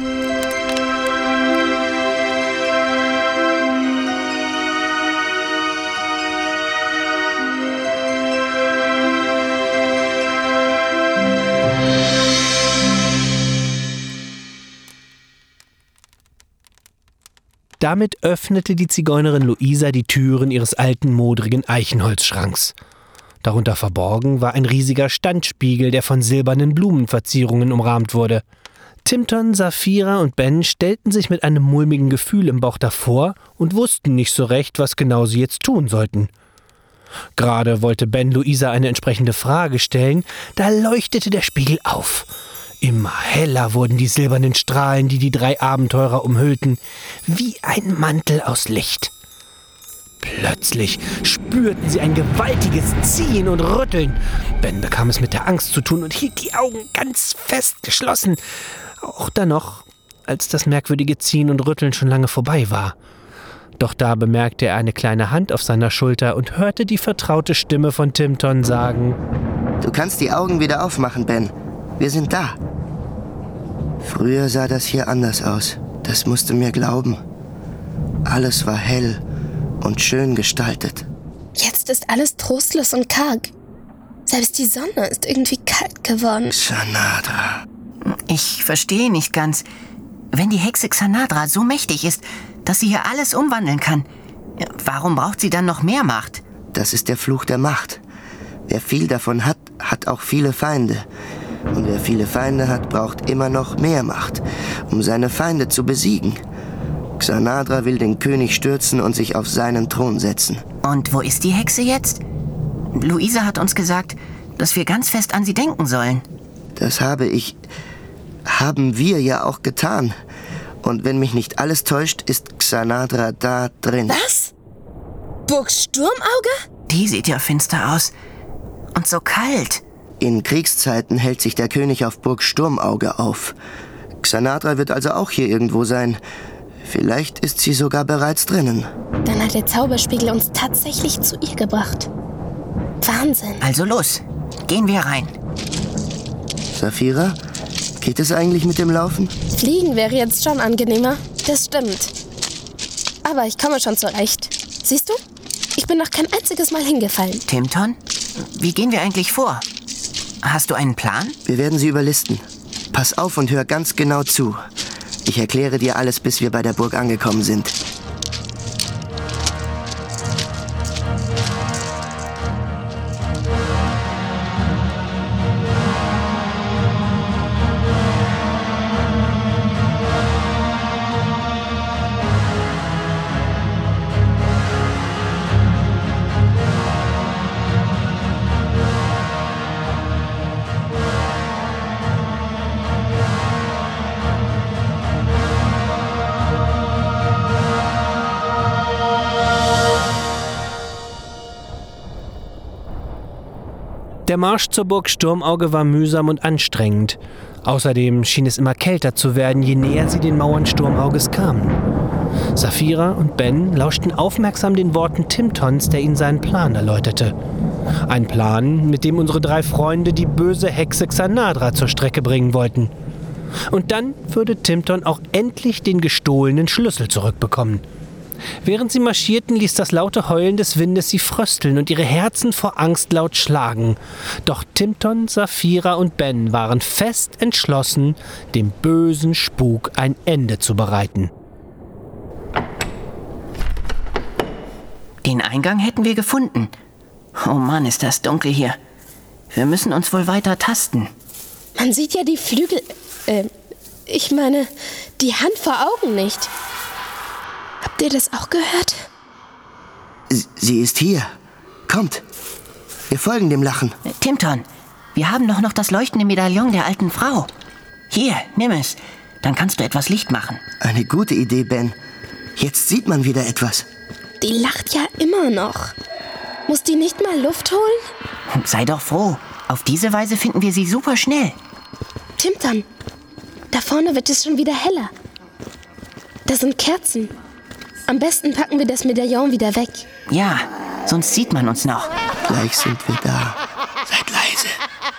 Damit öffnete die Zigeunerin Luisa die Türen ihres alten, modrigen Eichenholzschranks. Darunter verborgen war ein riesiger Standspiegel, der von silbernen Blumenverzierungen umrahmt wurde. Timton, Saphira und Ben stellten sich mit einem mulmigen Gefühl im Bauch davor und wussten nicht so recht, was genau sie jetzt tun sollten. Gerade wollte Ben Luisa eine entsprechende Frage stellen, da leuchtete der Spiegel auf. Immer heller wurden die silbernen Strahlen, die die drei Abenteurer umhüllten, wie ein Mantel aus Licht. Plötzlich spürten sie ein gewaltiges Ziehen und Rütteln. Ben bekam es mit der Angst zu tun und hielt die Augen ganz fest geschlossen. Auch dann noch, als das merkwürdige Ziehen und Rütteln schon lange vorbei war. Doch da bemerkte er eine kleine Hand auf seiner Schulter und hörte die vertraute Stimme von Timton sagen: Du kannst die Augen wieder aufmachen, Ben. Wir sind da. Früher sah das hier anders aus. Das musst du mir glauben. Alles war hell und schön gestaltet. Jetzt ist alles trostlos und karg. Selbst die Sonne ist irgendwie kalt geworden. Xanadra. Ich verstehe nicht ganz. Wenn die Hexe Xanadra so mächtig ist, dass sie hier alles umwandeln kann, warum braucht sie dann noch mehr Macht? Das ist der Fluch der Macht. Wer viel davon hat, hat auch viele Feinde. Und wer viele Feinde hat, braucht immer noch mehr Macht, um seine Feinde zu besiegen. Xanadra will den König stürzen und sich auf seinen Thron setzen. Und wo ist die Hexe jetzt? Luisa hat uns gesagt, dass wir ganz fest an sie denken sollen. Das habe ich... haben wir ja auch getan. Und wenn mich nicht alles täuscht, ist Xanadra da drin. Was? Burg Sturmauge? Die sieht ja finster aus. Und so kalt. In Kriegszeiten hält sich der König auf Burg Sturmauge auf. Xanadra wird also auch hier irgendwo sein. Vielleicht ist sie sogar bereits drinnen. Dann hat der Zauberspiegel uns tatsächlich zu ihr gebracht. Wahnsinn. Also los, gehen wir rein. Saphira, geht es eigentlich mit dem Laufen? Fliegen wäre jetzt schon angenehmer. Das stimmt. Aber ich komme schon zurecht. Siehst du? Ich bin noch kein einziges Mal hingefallen. Timton, wie gehen wir eigentlich vor? Hast du einen Plan? Wir werden sie überlisten. Pass auf und hör ganz genau zu. Ich erkläre dir alles, bis wir bei der Burg angekommen sind. Der Marsch zur Burg Sturmauge war mühsam und anstrengend. Außerdem schien es immer kälter zu werden, je näher sie den Mauern Sturmauges kamen. Saphira und Ben lauschten aufmerksam den Worten Timtons, der ihnen seinen Plan erläuterte. Ein Plan, mit dem unsere drei Freunde die böse Hexe Xanadra zur Strecke bringen wollten. Und dann würde Timton auch endlich den gestohlenen Schlüssel zurückbekommen. Während sie marschierten, ließ das laute Heulen des Windes sie frösteln und ihre Herzen vor Angst laut schlagen. Doch Timton, Saphira und Ben waren fest entschlossen, dem bösen Spuk ein Ende zu bereiten. Eingang hätten wir gefunden. Oh Mann, ist das dunkel hier. Wir müssen uns wohl weiter tasten. Man sieht ja die Flügel... Äh, ich meine, die Hand vor Augen nicht. Habt ihr das auch gehört? Sie ist hier. Kommt. Wir folgen dem Lachen. Timton, wir haben doch noch das leuchtende Medaillon der alten Frau. Hier, nimm es. Dann kannst du etwas Licht machen. Eine gute Idee, Ben. Jetzt sieht man wieder etwas. Die lacht ja immer noch. Muss die nicht mal Luft holen? Sei doch froh. Auf diese Weise finden wir sie super schnell. Timton, da vorne wird es schon wieder heller. Da sind Kerzen. Am besten packen wir das Medaillon wieder weg. Ja, sonst sieht man uns noch. Gleich sind wir da. Seid leise.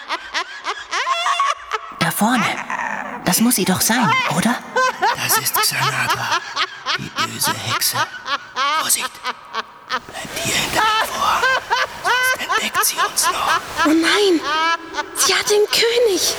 Da vorne. Das muss sie doch sein, oder? Das ist Xanadra, die böse Hexe. Vorsicht! Bleibt hier hinter mir vor, sonst entdeckt sie uns noch. Oh nein! Sie hat den König!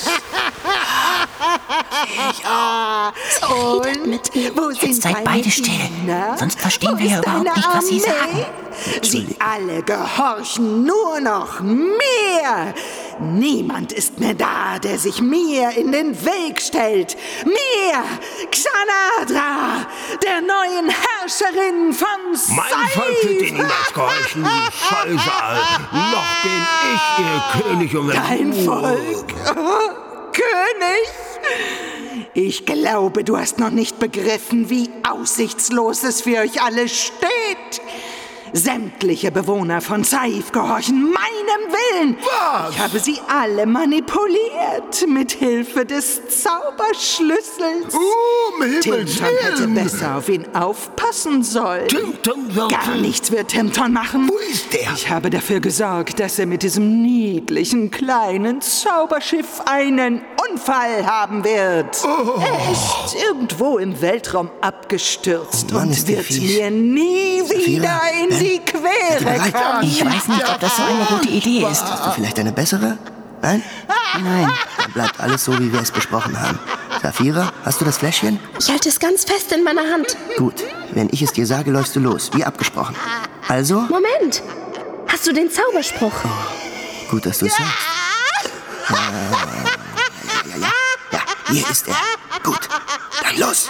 Sehe ich auch. Sie redet mit ihm. Wo sind Jetzt seid beide still, Diener? sonst verstehen Wo wir ja ist überhaupt deine nicht, was sie Armee? sagen. Sie alle gehorchen nur noch mir. Niemand ist mehr da, der sich mir in den Weg stellt. Mir, Xanadra, der neuen Herrscherin von Saif. Mein Volk wird dir niemals gehorchen, du Scheusal. Noch bin ich ihr König und Dein Volk? Oh, König? Ich glaube, du hast noch nicht begriffen, wie aussichtslos es für euch alle steht. Sämtliche Bewohner von Saif gehorchen meinem Willen. Was? Ich habe sie alle manipuliert mit Hilfe des Zauberschlüssels. Um Himmels Timton hätte Willen. besser auf ihn aufpassen sollen. Timton sollte... Gar nichts wird Timton machen. Wo ist der? Ich habe dafür gesorgt, dass er mit diesem niedlichen kleinen Zauberschiff einen Unfall haben wird. Oh. Er ist irgendwo im Weltraum abgestürzt Oh Mann, und ist der wird fies. mir nie Saphira, wieder in Ben, die Quere bereit? kommen. Ich weiß nicht, ob das so eine gute Idee ist. Hast du vielleicht eine bessere? Nein? Nein. Dann bleibt alles so, wie wir es besprochen haben. Saphira, hast du das Fläschchen? Ich halte es ganz fest in meiner Hand. Gut. Wenn ich es dir sage, läufst du los. Wie abgesprochen. Also? Moment. Hast du den Zauberspruch? Gut, dass du es sagst. Ja, ja, ja, ja. Ja, hier ist er. Gut. Dann los.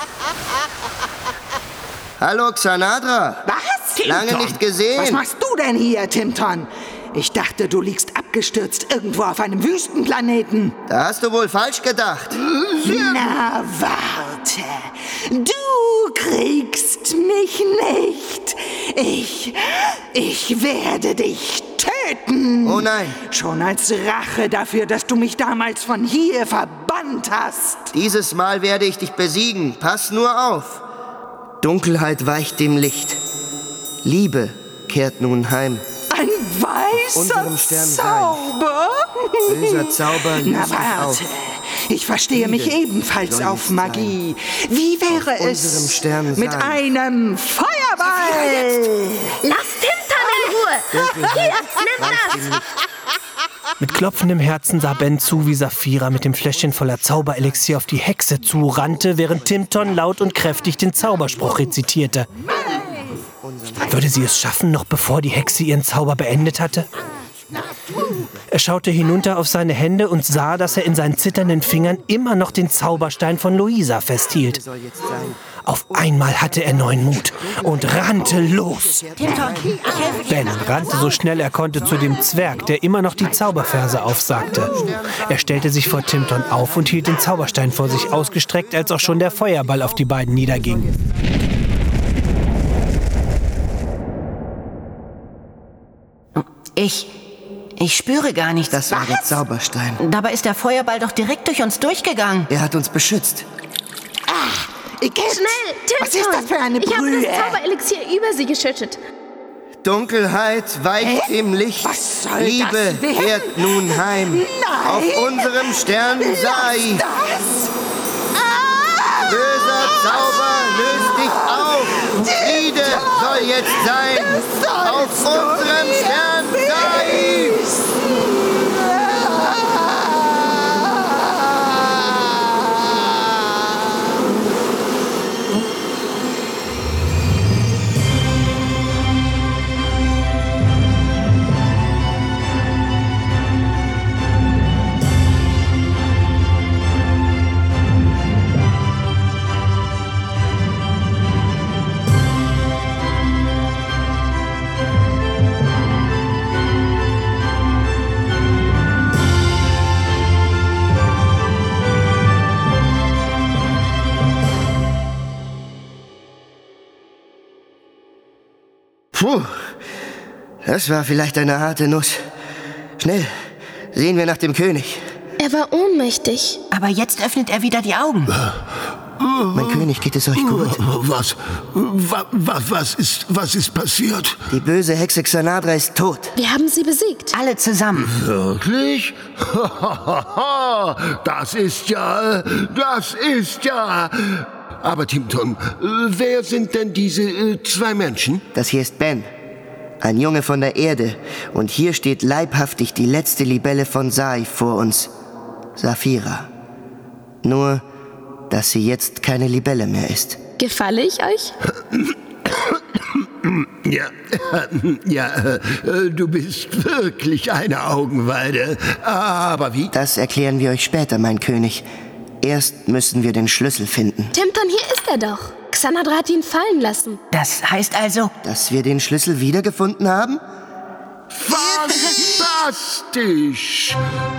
Hallo, Xanadra. Was? Lange Timton? nicht gesehen. Was machst du denn hier, Timton? Ich dachte, du liegst abgestürzt irgendwo auf einem Wüstenplaneten. Da hast du wohl falsch gedacht. Na, warte. Du kriegst mich nicht. Ich, ich werde dich töten. Oh nein. Schon als Rache dafür, dass du mich damals von hier verbannt hast. Dieses Mal werde ich dich besiegen. Pass nur auf. Dunkelheit weicht dem Licht. Liebe kehrt nun heim. Ein unserem weißer Stern Zauber? Böser Zauber Na löst dich warte, auf. ich verstehe mich Liebe ebenfalls soll auf jetzt Magie. Wie wäre Auf es unserem Stern mit sein. einem Feuerball? Lass Timton in Ruhe. Hier, nimm das. Mit klopfendem Herzen sah Ben zu, wie Saphira mit dem Fläschchen voller Zauberelixier auf die Hexe zurannte, während Timton laut und kräftig den Zauberspruch rezitierte. Würde sie es schaffen, noch bevor die Hexe ihren Zauber beendet hatte? Er schaute hinunter auf seine Hände und sah, dass er in seinen zitternden Fingern immer noch den Zauberstein von Luisa festhielt. Auf einmal hatte er neuen Mut und rannte los. Timton, ich helfe dir. Ben rannte so schnell er konnte zu dem Zwerg, der immer noch die Zauberverse aufsagte. Er stellte sich vor Timton auf und hielt den Zauberstein vor sich ausgestreckt, als auch schon der Feuerball auf die beiden niederging. Ich, ich spüre gar nichts. Das war der Zauberstein. Dabei ist der Feuerball doch direkt durch uns durchgegangen. Er hat uns beschützt. Igitt, Schnell, Timton. was ist das für eine Ich habe Brühe? das Zauberelixier über sie geschüttet. Dunkelheit weicht Hä? dem Licht. Was soll Liebe das werden? kehrt nun heim. Nein. Auf unserem Stern Lass Saif. das! Böser Zauber, löst dich auf. Friede soll jetzt sein. Auf unserem Stern Saif. Puh, das war vielleicht eine harte Nuss. Schnell, sehen wir nach dem König. Er war ohnmächtig. Aber jetzt öffnet er wieder die Augen. Mein König, geht es euch gut? Was? Was, was, ist, was ist passiert? Die böse Hexe Xanadra ist tot. Wir haben sie besiegt. Alle zusammen. Wirklich? Das ist ja... Das ist ja... Aber Timton, wer sind denn diese äh, zwei Menschen? Das hier ist Ben, ein Junge von der Erde. Und hier steht leibhaftig die letzte Libelle von Saif vor uns. Saphira. Nur, dass sie jetzt keine Libelle mehr ist. Gefalle ich euch? Ja, ja, äh, du bist wirklich eine Augenweide. Aber wie? Das erklären wir euch später, mein König. Erst müssen wir den Schlüssel finden. Timton, hier ist er doch. Xanadra hat ihn fallen lassen. Das heißt also... Dass wir den Schlüssel wiedergefunden haben? Fantastisch!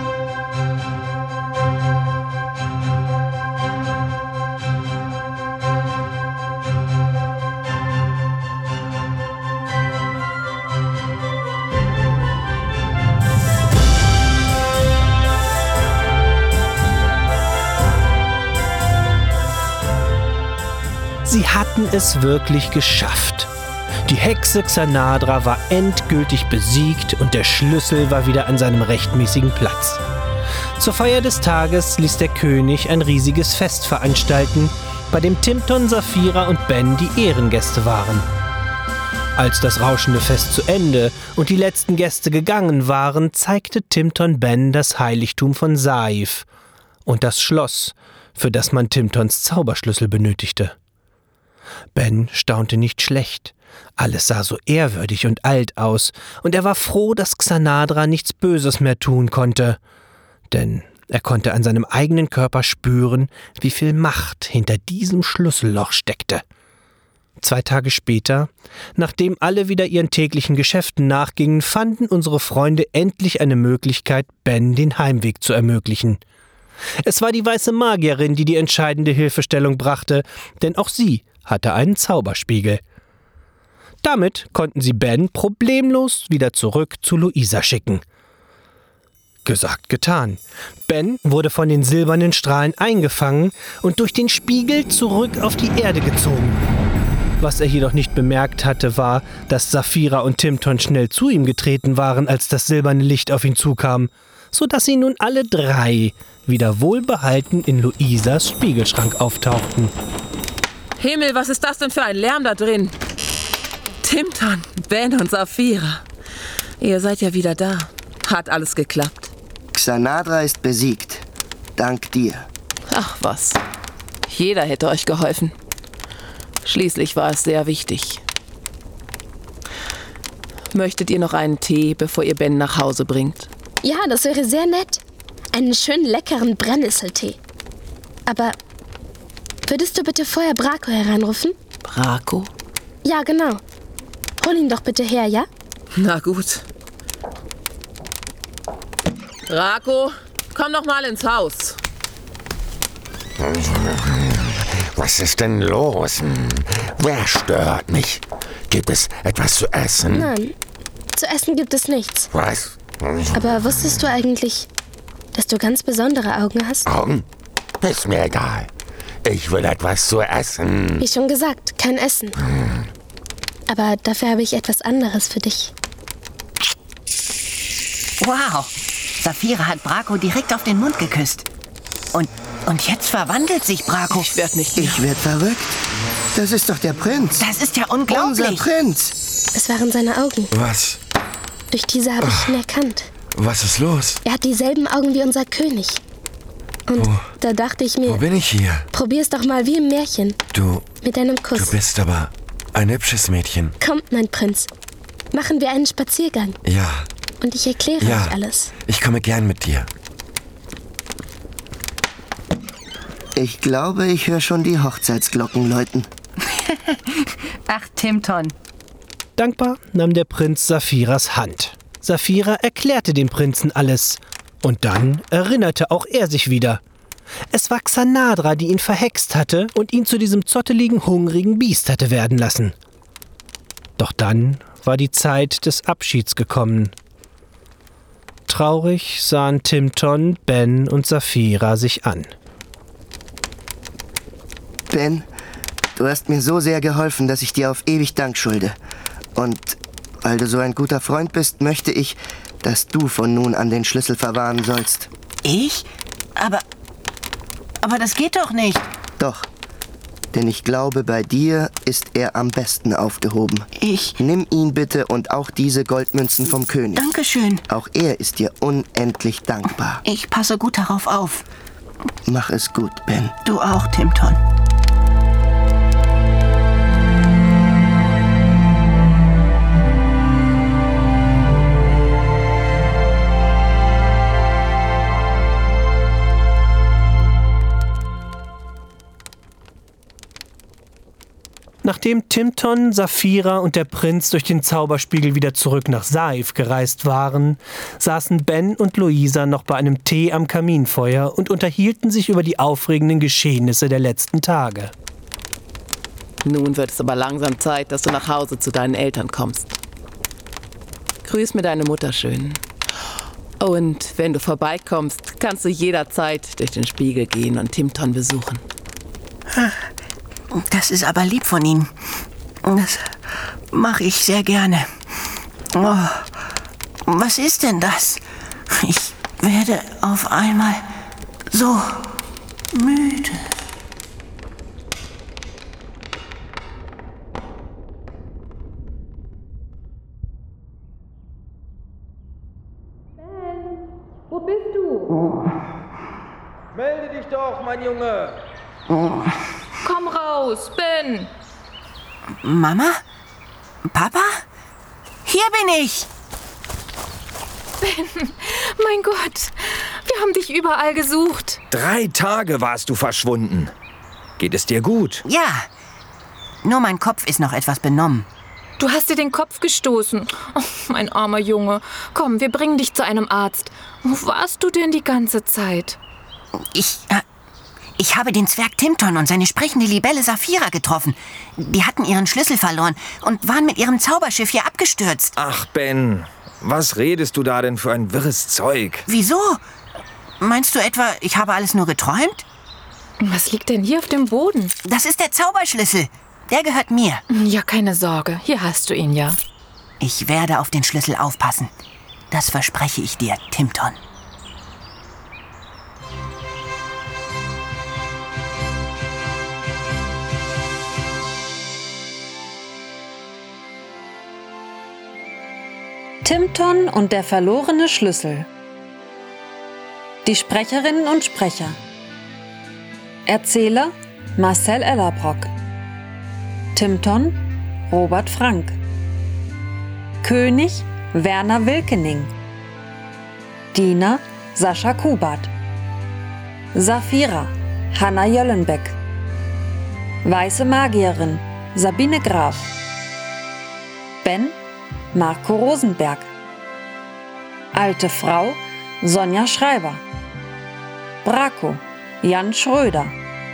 Sie hatten es wirklich geschafft. Die Hexe Xanadra war endgültig besiegt und der Schlüssel war wieder an seinem rechtmäßigen Platz. Zur Feier des Tages ließ der König ein riesiges Fest veranstalten, bei dem Timton, Saphira und Ben die Ehrengäste waren. Als das rauschende Fest zu Ende und die letzten Gäste gegangen waren, zeigte Timton Ben das Heiligtum von Saif und das Schloss, für das man Timtons Zauberschlüssel benötigte. Ben staunte nicht schlecht. Alles sah so ehrwürdig und alt aus, und er war froh, dass Xanadra nichts Böses mehr tun konnte. Denn er konnte an seinem eigenen Körper spüren, wie viel Macht hinter diesem Schlüsselloch steckte. Zwei Tage später, nachdem alle wieder ihren täglichen Geschäften nachgingen, fanden unsere Freunde endlich eine Möglichkeit, Ben den Heimweg zu ermöglichen. Es war die weiße Magierin, die die entscheidende Hilfestellung brachte, denn auch sie hatte einen Zauberspiegel. Damit konnten sie Ben problemlos wieder zurück zu Luisa schicken. Gesagt, getan. Ben wurde von den silbernen Strahlen eingefangen und durch den Spiegel zurück auf die Erde gezogen. Was er jedoch nicht bemerkt hatte, war, dass Saphira und Timton schnell zu ihm getreten waren, als das silberne Licht auf ihn zukam, so dass sie nun alle drei wieder wohlbehalten in Luisas Spiegelschrank auftauchten. Himmel, was ist das denn für ein Lärm da drin? Timton, Ben und Saphira. Ihr seid ja wieder da. Hat alles geklappt. Xanadra ist besiegt. Dank dir. Ach was. Jeder hätte euch geholfen. Schließlich war es sehr wichtig. Möchtet ihr noch einen Tee, bevor ihr Ben nach Hause bringt? Ja, das wäre sehr nett. Einen schönen leckeren Brennnesseltee. Aber würdest du bitte vorher Braco heranrufen? Braco? Ja, genau. Hol ihn doch bitte her, ja? Na gut. Braco, komm doch mal ins Haus. Was ist denn los? Wer stört mich? Gibt es etwas zu essen? Nein, zu essen gibt es nichts. Was? Aber wusstest du eigentlich, dass du ganz besondere Augen hast? Augen? Ist mir egal. Ich will etwas zu essen. Wie schon gesagt, kein Essen. Hm. Aber dafür habe ich etwas anderes für dich. Wow, Saphira hat Braco direkt auf den Mund geküsst. Und, und jetzt verwandelt sich Braco. Ich werde nicht mehr. Ich werde verrückt. Das ist doch der Prinz. Das ist ja unglaublich. Unser Prinz. Es waren seine Augen. Was? Durch diese habe ich ihn erkannt. Was ist los? Er hat dieselben Augen wie unser König. Und wo, da dachte ich mir... Wo bin ich hier? Probier's doch mal wie im Märchen. Du... Mit einem Kuss. Du bist aber ein hübsches Mädchen. Kommt, mein Prinz. Machen wir einen Spaziergang. Ja. Und ich erkläre ja. euch alles. Ich komme gern mit dir. Ich glaube, ich höre schon die Hochzeitsglocken läuten. Ach, Timton. Dankbar nahm der Prinz Saphiras Hand. Saphira erklärte dem Prinzen alles. Und dann erinnerte auch er sich wieder. Es war Xanadra, die ihn verhext hatte und ihn zu diesem zotteligen, hungrigen Biest hatte werden lassen. Doch dann war die Zeit des Abschieds gekommen. Traurig sahen Timton, Ben und Saphira sich an. Ben, du hast mir so sehr geholfen, dass ich dir auf ewig Dank schulde. Und weil du so ein guter Freund bist, möchte ich, dass du von nun an den Schlüssel verwahren sollst. Ich? Aber... Aber das geht doch nicht. Doch. Denn ich glaube, bei dir ist er am besten aufgehoben. Ich... Nimm ihn bitte und auch diese Goldmünzen vom König. Dankeschön. Auch er ist dir unendlich dankbar. Ich passe gut darauf auf. Mach es gut, Ben. Du auch, Timton. Nachdem Timton, Saphira und der Prinz durch den Zauberspiegel wieder zurück nach Saif gereist waren, saßen Ben und Luisa noch bei einem Tee am Kaminfeuer und unterhielten sich über die aufregenden Geschehnisse der letzten Tage. Nun wird es aber langsam Zeit, dass du nach Hause zu deinen Eltern kommst. Grüß mir deine Mutter schön. Und wenn du vorbeikommst, kannst du jederzeit durch den Spiegel gehen und Timton besuchen. Das ist aber lieb von Ihnen. Das mache ich sehr gerne. Oh, was ist denn das? Ich werde auf einmal so müde. Ben, wo bist du? Oh. Melde dich doch, mein Junge. Oh. Komm raus, Ben! Mama? Papa? Hier bin ich! Ben, mein Gott, wir haben dich überall gesucht. Drei Tage warst du verschwunden. Geht es dir gut? Ja, nur mein Kopf ist noch etwas benommen. Du hast dir den Kopf gestoßen. Oh, mein armer Junge. Komm, wir bringen dich zu einem Arzt. Wo warst du denn die ganze Zeit? Ich... Äh, Ich habe den Zwerg Timton und seine sprechende Libelle Saphira getroffen. Die hatten ihren Schlüssel verloren und waren mit ihrem Zauberschiff hier abgestürzt. Ach, Ben, was redest du da denn für ein wirres Zeug? Wieso? Meinst du etwa, ich habe alles nur geträumt? Was liegt denn hier auf dem Boden? Das ist der Zauberschlüssel. Der gehört mir. Ja, keine Sorge. Hier hast du ihn ja. Ich werde auf den Schlüssel aufpassen. Das verspreche ich dir, Timton. Timton und der verlorene Schlüssel. Die Sprecherinnen und Sprecher. Erzähler Marcel Ellerbrock. Timton Robert Frank. König Werner Wilkening. Diener Sascha Kubat. Saphira Hanna Jöllenbeck. Weiße Magierin Sabine Graf. Ben Marco Rosenberg. Alte Frau Sonja Schreiber. Braco Jan Schröder.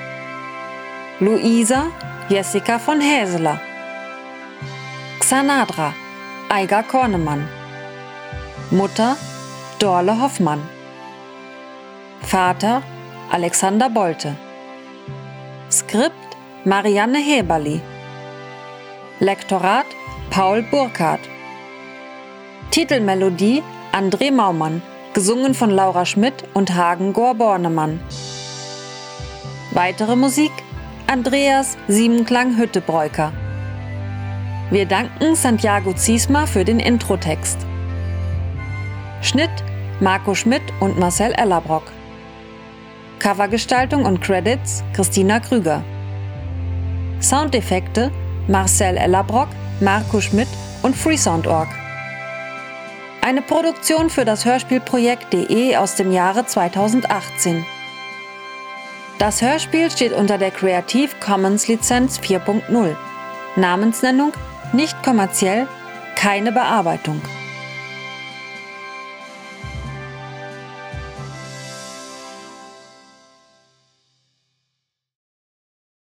Luisa Jessica von Häseler. Xanadra Eiger Kornemann. Mutter Dorle Hoffmann. Vater Alexander Bolte. Skript Marianne Heberli. Lektorat Paul Burkhardt. Titelmelodie André Maumann, gesungen von Laura Schmidt und Hagen Gohr-Bornemann. Weitere Musik Andreas Siebenklang-Hüttebreuker. Wir danken Santiago Ziesmer für den Introtext. Schnitt Marco Schmidt und Marcel Ellerbrock. Covergestaltung und Credits Christina Krüger. Soundeffekte Marcel Ellerbrock, Marco Schmidt und Freesound Punkt org. Eine Produktion für das Hörspielprojekt punkt de aus dem Jahre zweitausendachtzehn. Das Hörspiel steht unter der Creative Commons Lizenz vier Punkt null. Namensnennung nicht kommerziell, keine Bearbeitung.